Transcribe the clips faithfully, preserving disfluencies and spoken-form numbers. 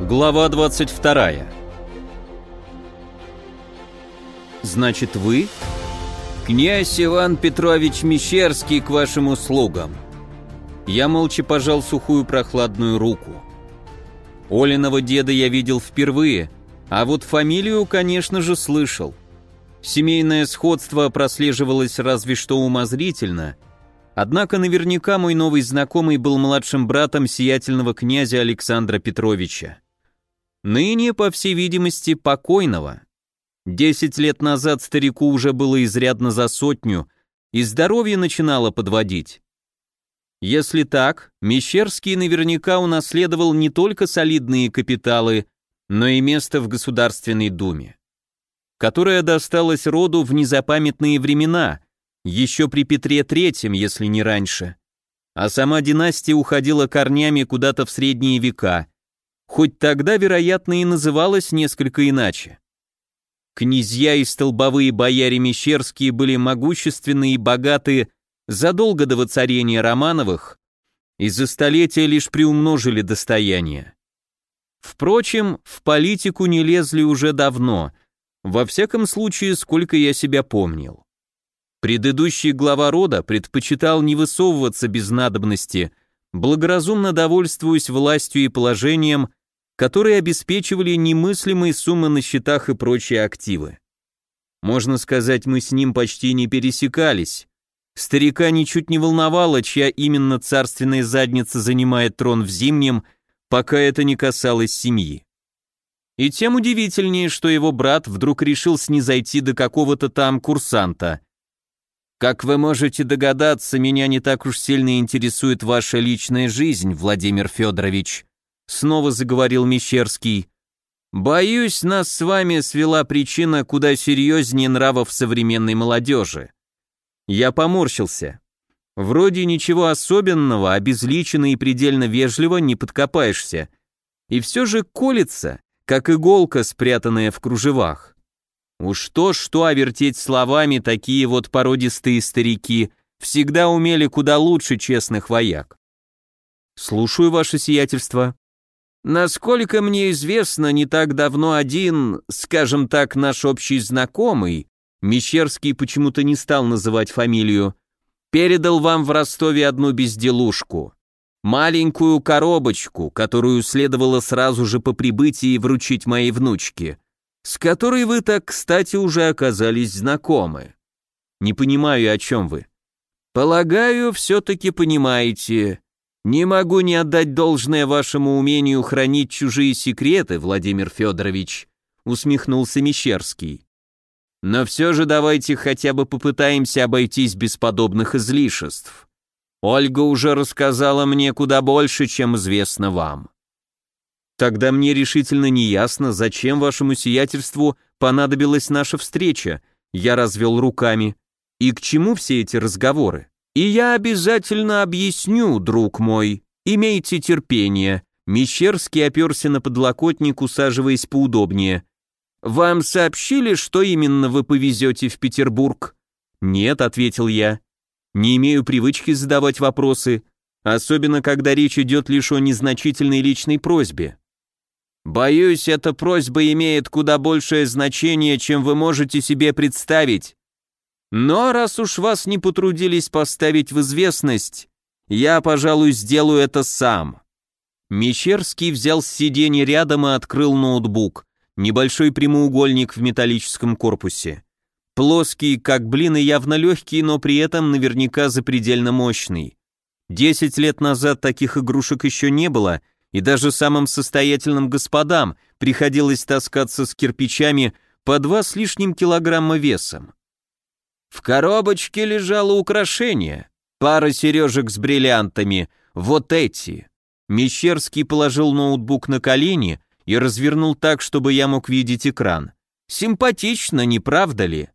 Глава двадцать вторая. Значит, вы? Князь Иван Петрович Мещерский к вашим услугам. Я молча пожал сухую прохладную руку. Олиного деда я видел впервые, а вот фамилию, конечно же, слышал. Семейное сходство прослеживалось разве что умозрительно, однако наверняка мой новый знакомый был младшим братом сиятельного князя Александра Петровича. Ныне, по всей видимости, покойного. Десять лет назад старику уже было изрядно за сотню, и здоровье начинало подводить. Если так, Мещерский наверняка унаследовал не только солидные капиталы, но и место в Государственной Думе, которое досталось роду в незапамятные времена, еще при Петре Третьем, если не раньше. А сама династия уходила корнями куда-то в средние века, хоть тогда, вероятно, и называлась несколько иначе. Князья и столбовые бояре Мещерские были могущественны и богаты задолго до воцарения Романовых и за столетия лишь приумножили достояние. Впрочем, в политику не лезли уже давно, во всяком случае, сколько я себя помнил. Предыдущий глава рода предпочитал не высовываться без надобности, благоразумно довольствуясь властью и положением, которые обеспечивали немыслимые суммы на счетах и прочие активы. Можно сказать, мы с ним почти не пересекались. Старика ничуть не волновало, чья именно царственная задница занимает трон в Зимнем, пока это не касалось семьи. И тем удивительнее, что его брат вдруг решил снизойти до какого-то там курсанта. «Как вы можете догадаться, меня не так уж сильно интересует ваша личная жизнь, Владимир Федорович», снова заговорил Мещерский. «Боюсь, нас с вами свела причина куда серьезнее нравов современной молодежи». Я поморщился. Вроде ничего особенного, обезличенно и предельно вежливо не подкопаешься. И все же колется, как иголка, спрятанная в кружевах. Уж то-что, а вертеть словами такие вот породистые старики всегда умели куда лучше честных вояк. «Слушаю, ваше сиятельство». «Насколько мне известно, не так давно один, скажем так, наш общий знакомый, Мещерский почему-то не стал называть фамилию, передал вам в Ростове одну безделушку, маленькую коробочку, которую следовало сразу же по прибытии вручить моей внучке, с которой вы так, кстати, уже оказались знакомы. Не понимаю, о чем вы». «Полагаю, все-таки понимаете. Не могу не отдать должное вашему умению хранить чужие секреты, Владимир Федорович», усмехнулся Мещерский. «Но все же давайте хотя бы попытаемся обойтись без подобных излишеств. Ольга уже рассказала мне куда больше, чем известно вам». «Тогда мне решительно не ясно, зачем вашему сиятельству понадобилась наша встреча», я развел руками. «И к чему все эти разговоры?» «И я обязательно объясню, друг мой. Имейте терпение». Мещерский оперся на подлокотник, усаживаясь поудобнее. «Вам сообщили, что именно вы повезете в Петербург?» «Нет», — ответил я. «Не имею привычки задавать вопросы, особенно когда речь идет лишь о незначительной личной просьбе». «Боюсь, эта просьба имеет куда большее значение, чем вы можете себе представить. Но раз уж вас не потрудились поставить в известность, я, пожалуй, сделаю это сам». Мещерский взял с сиденья рядом и открыл ноутбук, небольшой прямоугольник в металлическом корпусе. Плоский, как блин, и явно легкий, но при этом наверняка запредельно мощный. Десять лет назад таких игрушек еще не было, и даже самым состоятельным господам приходилось таскаться с кирпичами по два с лишним килограмма весом. В коробочке лежало украшение, пара сережек с бриллиантами, вот эти. Мещерский положил ноутбук на колени и развернул так, чтобы я мог видеть экран. Симпатично, не правда ли?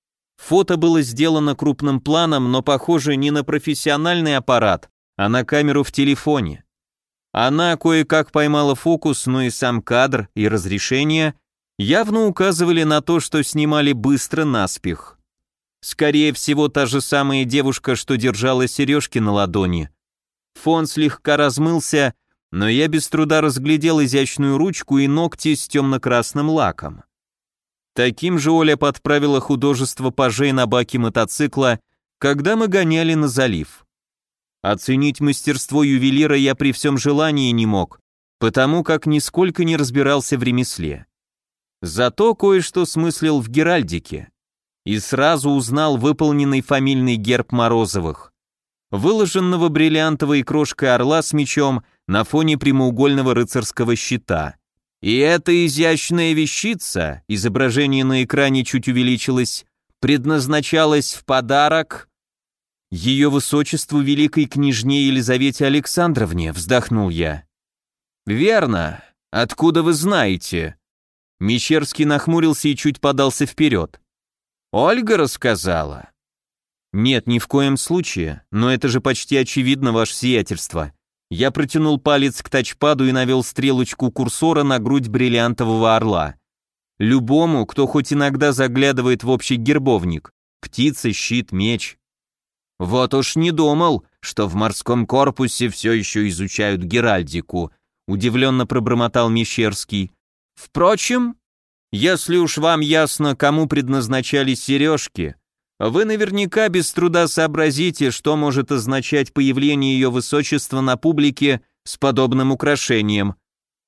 Фото было сделано крупным планом, но похоже не на профессиональный аппарат, а на камеру в телефоне. Она кое-как поймала фокус, но и сам кадр, и разрешение явно указывали на то, что снимали быстро наспех. Скорее всего, та же самая девушка, что держала сережки на ладони. Фон слегка размылся, но я без труда разглядел изящную ручку и ногти с темно-красным лаком. Таким же Оля подправила художество пажей на баке мотоцикла, когда мы гоняли на залив. Оценить мастерство ювелира я при всем желании не мог, потому как нисколько не разбирался в ремесле. Зато кое-что смыслил в геральдике и сразу узнал выполненный фамильный герб Морозовых, выложенного бриллиантовой крошкой орла с мечом на фоне прямоугольного рыцарского щита. И эта изящная вещица, изображение на экране чуть увеличилось, предназначалась в подарок ее высочеству великой княжне Елизавете Александровне, вздохнул я. Верно. Откуда вы знаете? Мещерский нахмурился и чуть подался вперед. Ольга рассказала. Нет, ни в коем случае, но это же почти очевидно, ваше сиятельство. Я протянул палец к тачпаду и навел стрелочку курсора на грудь бриллиантового орла. Любому, кто хоть иногда заглядывает в общий гербовник. Птица, щит, меч. Вот уж не думал, что в морском корпусе все еще изучают геральдику, удивленно пробормотал Мещерский. Впрочем, если уж вам ясно, кому предназначались сережки, вы наверняка без труда сообразите, что может означать появление ее высочества на публике с подобным украшением.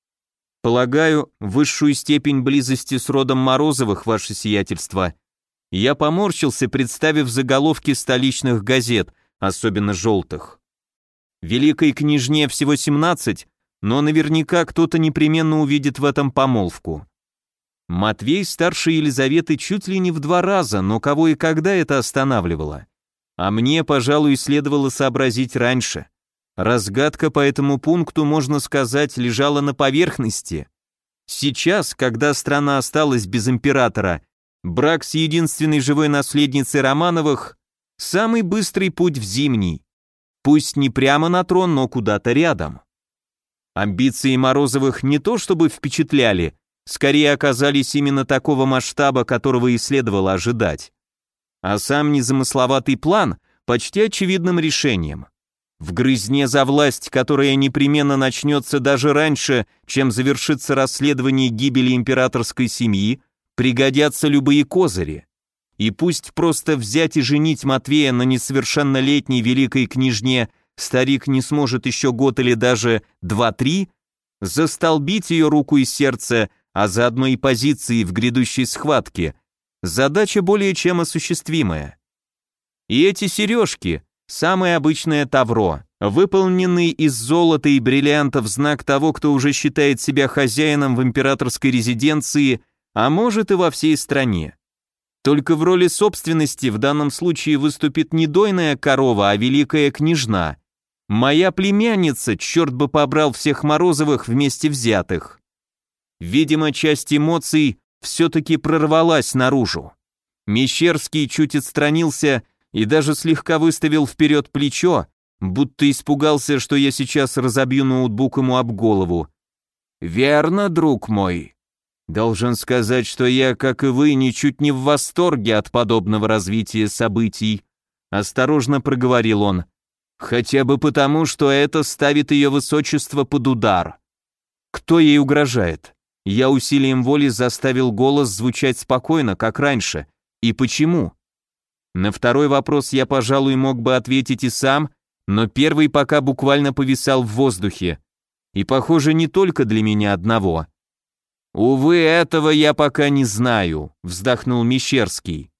Полагаю, высшую степень близости с родом Морозовых, ваше сиятельство. Я поморщился, представив заголовки столичных газет, особенно желтых. Великой княжне всего семнадцать, но наверняка кто-то непременно увидит в этом помолвку. Матвей старше Елизаветы чуть ли не в два раза, но кого и когда это останавливало? А мне, пожалуй, следовало сообразить раньше. Разгадка по этому пункту, можно сказать, лежала на поверхности. Сейчас, когда страна осталась без императора, брак с единственной живой наследницей Романовых – самый быстрый путь в Зимний. Пусть не прямо на трон, но куда-то рядом. Амбиции Морозовых не то чтобы впечатляли, скорее оказались именно такого масштаба, которого и следовало ожидать. А сам незамысловатый план почти очевидным решением. В грызне за власть, которая непременно начнется даже раньше, чем завершится расследование гибели императорской семьи, пригодятся любые козыри. И пусть просто взять и женить Матвея на несовершеннолетней великой княжне старик не сможет еще год или даже два-три, застолбить ее руку и сердце, а заодно и позиции в грядущей схватке, задача более чем осуществимая. И эти сережки – самое обычное тавро, выполненный из золота и бриллиантов в знак того, кто уже считает себя хозяином в императорской резиденции, а может и во всей стране. Только в роли собственности в данном случае выступит не дойная корова, а великая княжна. Моя племянница, черт бы побрал всех Морозовых вместе взятых. Видимо, часть эмоций все-таки прорвалась наружу. Мещерский чуть отстранился и даже слегка выставил вперед плечо, будто испугался, что я сейчас разобью ноутбук ему об голову. «Верно, друг мой. Должен сказать, что я, как и вы, ничуть не в восторге от подобного развития событий», осторожно проговорил он. «Хотя бы потому, что это ставит ее высочество под удар». Кто ей угрожает? Я усилием воли заставил голос звучать спокойно, как раньше. И почему? На второй вопрос я, пожалуй, мог бы ответить и сам, но первый пока буквально повисал в воздухе. И, похоже, не только для меня одного. «Увы, этого я пока не знаю», — вздохнул Мещерский.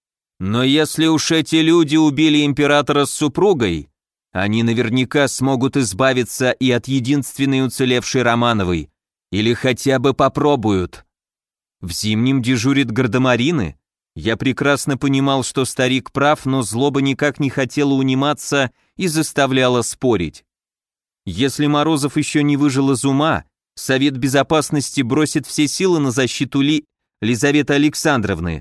«Но если уж эти люди убили императора с супругой, они наверняка смогут избавиться и от единственной уцелевшей Романовой, или хотя бы попробуют. В Зимнем дежурит гардемарины. Я прекрасно понимал, что старик прав, но злоба никак не хотела униматься и заставляла спорить. Если Морозов еще не выжил из ума, Совет Безопасности бросит все силы на защиту Ли... Лизаветы Александровны.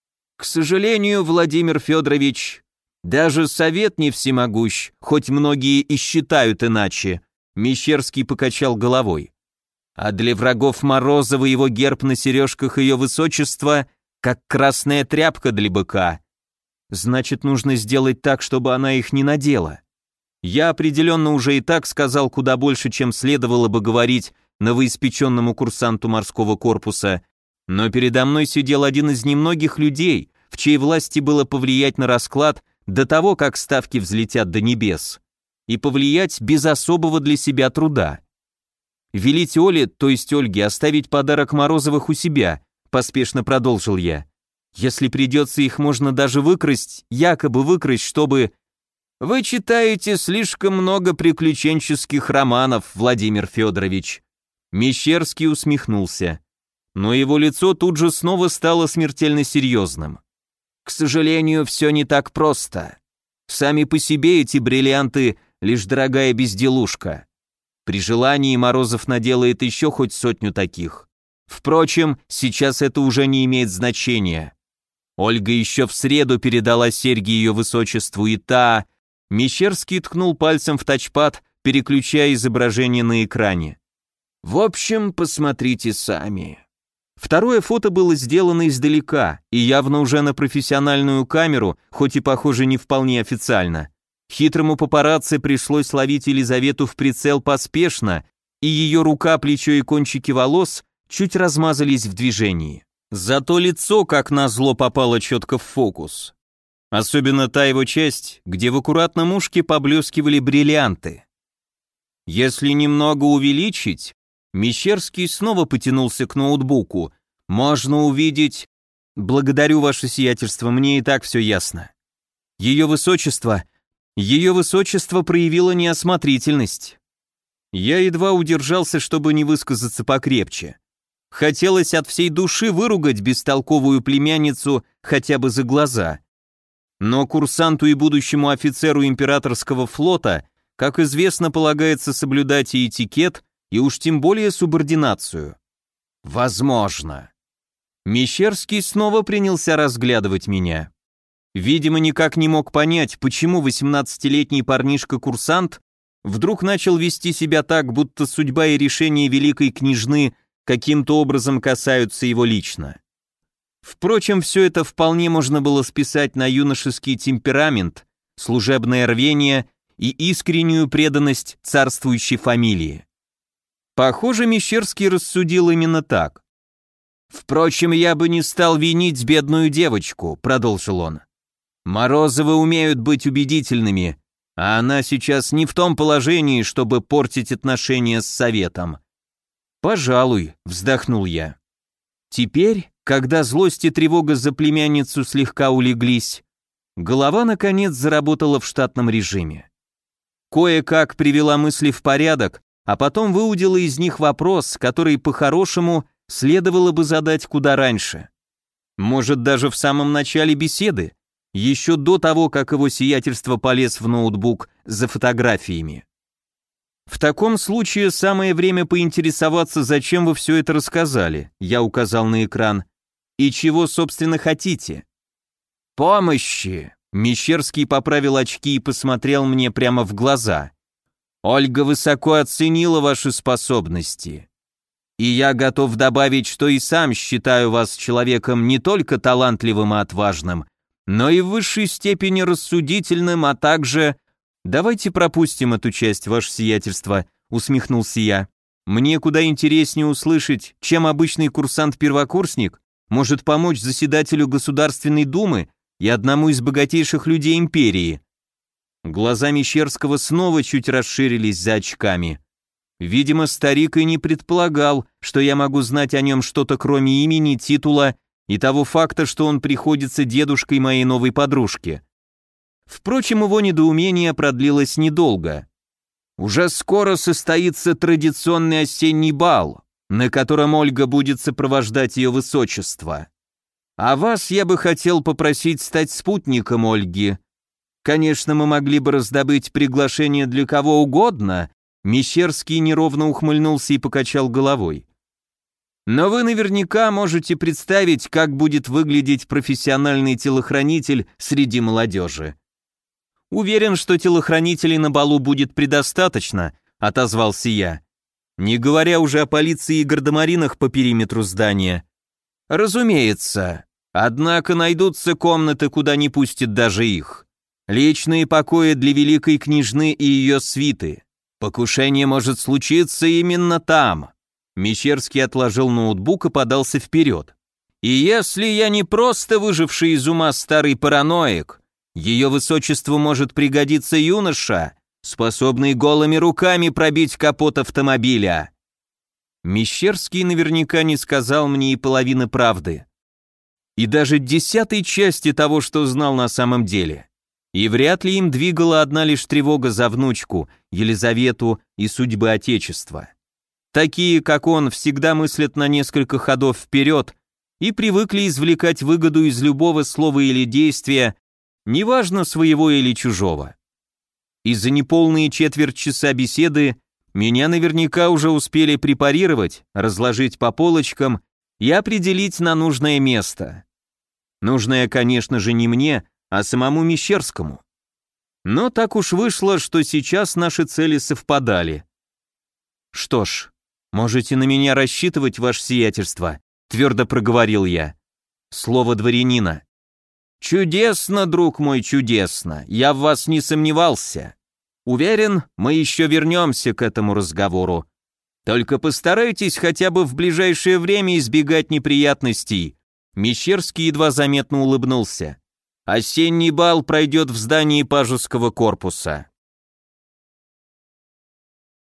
К сожалению, Владимир Федорович, даже Совет не всемогущ, хоть многие и считают иначе. Мещерский покачал головой. А для врагов Морозова его герб на сережках ее высочества как красная тряпка для быка. Значит, нужно сделать так, чтобы она их не надела. Я определенно уже и так сказал куда больше, чем следовало бы говорить новоиспеченному курсанту морского корпуса, но передо мной сидел один из немногих людей, в чьей власти было повлиять на расклад до того, как ставки взлетят до небес, и повлиять без особого для себя труда. «Велить Оле, то есть Ольге, оставить подарок Морозовых у себя», поспешно продолжил я. «Если придется, их можно даже выкрасть, якобы выкрасть, чтобы...» «Вы читаете слишком много приключенческих романов, Владимир Федорович». Мещерский усмехнулся, но его лицо тут же снова стало смертельно серьезным. «К сожалению, все не так просто. Сами по себе эти бриллианты — лишь дорогая безделушка. При желании Морозов наделает еще хоть сотню таких. Впрочем, сейчас это уже не имеет значения. Ольга еще в среду передала серьги ее высочеству, и та...» Мещерский ткнул пальцем в тачпад, переключая изображение на экране. «В общем, посмотрите сами». Второе фото было сделано издалека и явно уже на профессиональную камеру, хоть и, похоже, не вполне официально. Хитрому папарацци пришлось ловить Елизавету в прицел поспешно, и ее рука, плечо и кончики волос чуть размазались в движении. Зато лицо, как назло, попало четко в фокус. Особенно та его часть, где в аккуратном ушке поблескивали бриллианты. Если немного увеличить, Мещерский снова потянулся к ноутбуку, можно увидеть... Благодарю, ваше сиятельство, мне и так все ясно. Ее высочество... Ее высочество проявило неосмотрительность. Я едва удержался, чтобы не высказаться покрепче. Хотелось от всей души выругать бестолковую племянницу хотя бы за глаза. Но курсанту и будущему офицеру императорского флота, как известно, полагается соблюдать и этикет, и уж тем более субординацию. Возможно. Мещерский снова принялся разглядывать меня. Видимо, никак не мог понять, почему восемнадцатилетний парнишка-курсант вдруг начал вести себя так, будто судьба и решение великой княжны каким-то образом касаются его лично. Впрочем, все это вполне можно было списать на юношеский темперамент, служебное рвение и искреннюю преданность царствующей фамилии. Похоже, Мещерский рассудил именно так. «Впрочем, я бы не стал винить бедную девочку», — продолжил он. «Морозовы умеют быть убедительными, а она сейчас не в том положении, чтобы портить отношения с советом». «Пожалуй», — вздохнул я. Теперь, когда злость и тревога за племянницу слегка улеглись, голова, наконец, заработала в штатном режиме. Кое-как привела мысли в порядок, а потом выудила из них вопрос, который, по-хорошему, следовало бы задать куда раньше. Может, даже в самом начале беседы, еще до того, как его сиятельство полез в ноутбук за фотографиями. В таком случае самое время поинтересоваться, зачем вы все это рассказали, я указал на экран, и чего, собственно, хотите. Помощи. Мещерский поправил очки и посмотрел мне прямо в глаза. Ольга высоко оценила ваши способности. И я готов добавить, что и сам считаю вас человеком не только талантливым и отважным, но и в высшей степени рассудительным, а также... «Давайте пропустим эту часть, ваше сиятельство», — усмехнулся я. «Мне куда интереснее услышать, чем обычный курсант-первокурсник может помочь заседателю Государственной Думы и одному из богатейших людей империи». Глаза Мещерского снова чуть расширились за очками. Видимо, старик и не предполагал, что я могу знать о нем что-то кроме имени, титула и того факта, что он приходится дедушкой моей новой подружки. Впрочем, его недоумение продлилось недолго. Уже скоро состоится традиционный осенний бал, на котором Ольга будет сопровождать ее высочество. А вас я бы хотел попросить стать спутником Ольги. Конечно, мы могли бы раздобыть приглашение для кого угодно. Мещерский неровно ухмыльнулся и покачал головой. Но вы наверняка можете представить, как будет выглядеть профессиональный телохранитель среди молодежи. «Уверен, что телохранителей на балу будет предостаточно», — отозвался я, не говоря уже о полиции и гардемаринах по периметру здания. «Разумеется, однако найдутся комнаты, куда не пустят даже их. Личные покои для великой княжны и ее свиты. Покушение может случиться именно там. Мещерский отложил ноутбук и подался вперед. И если я не просто выживший из ума старый параноик, ее высочеству может пригодиться юноша, способный голыми руками пробить капот автомобиля. Мещерский наверняка не сказал мне и половины правды. И даже десятой части того, что знал на самом деле. И вряд ли им двигала одна лишь тревога за внучку, Елизавету и судьбы Отечества. Такие, как он, всегда мыслят на несколько ходов вперед и привыкли извлекать выгоду из любого слова или действия, неважно своего или чужого. И за неполные четверть часа беседы меня наверняка уже успели препарировать, разложить по полочкам и определить на нужное место. Нужное, конечно же, не мне, а самому Мещерскому. Но так уж вышло, что сейчас наши цели совпадали. «Что ж, можете на меня рассчитывать, ваше сиятельство», — твердо проговорил я. Слово дворянина. «Чудесно, друг мой, чудесно, я в вас не сомневался. Уверен, мы еще вернемся к этому разговору. Только постарайтесь хотя бы в ближайшее время избегать неприятностей». Мещерский едва заметно улыбнулся. «Осенний бал пройдет в здании Пажеского корпуса».